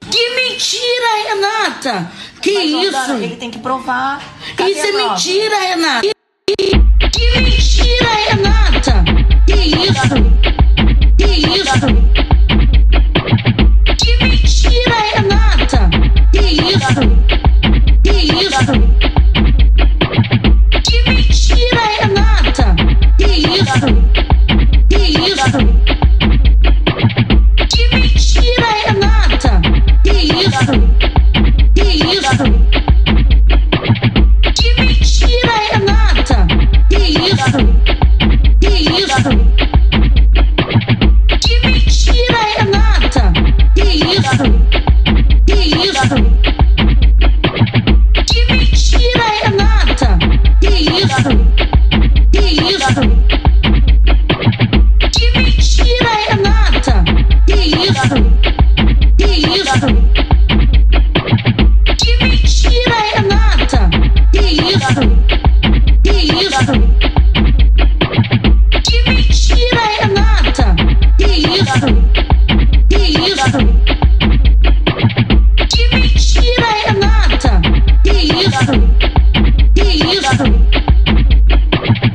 Que mentira, Renata! Que Mas, isso? Dana, ele tem que provar. Cadê Isso é a prova? mentira, Renata!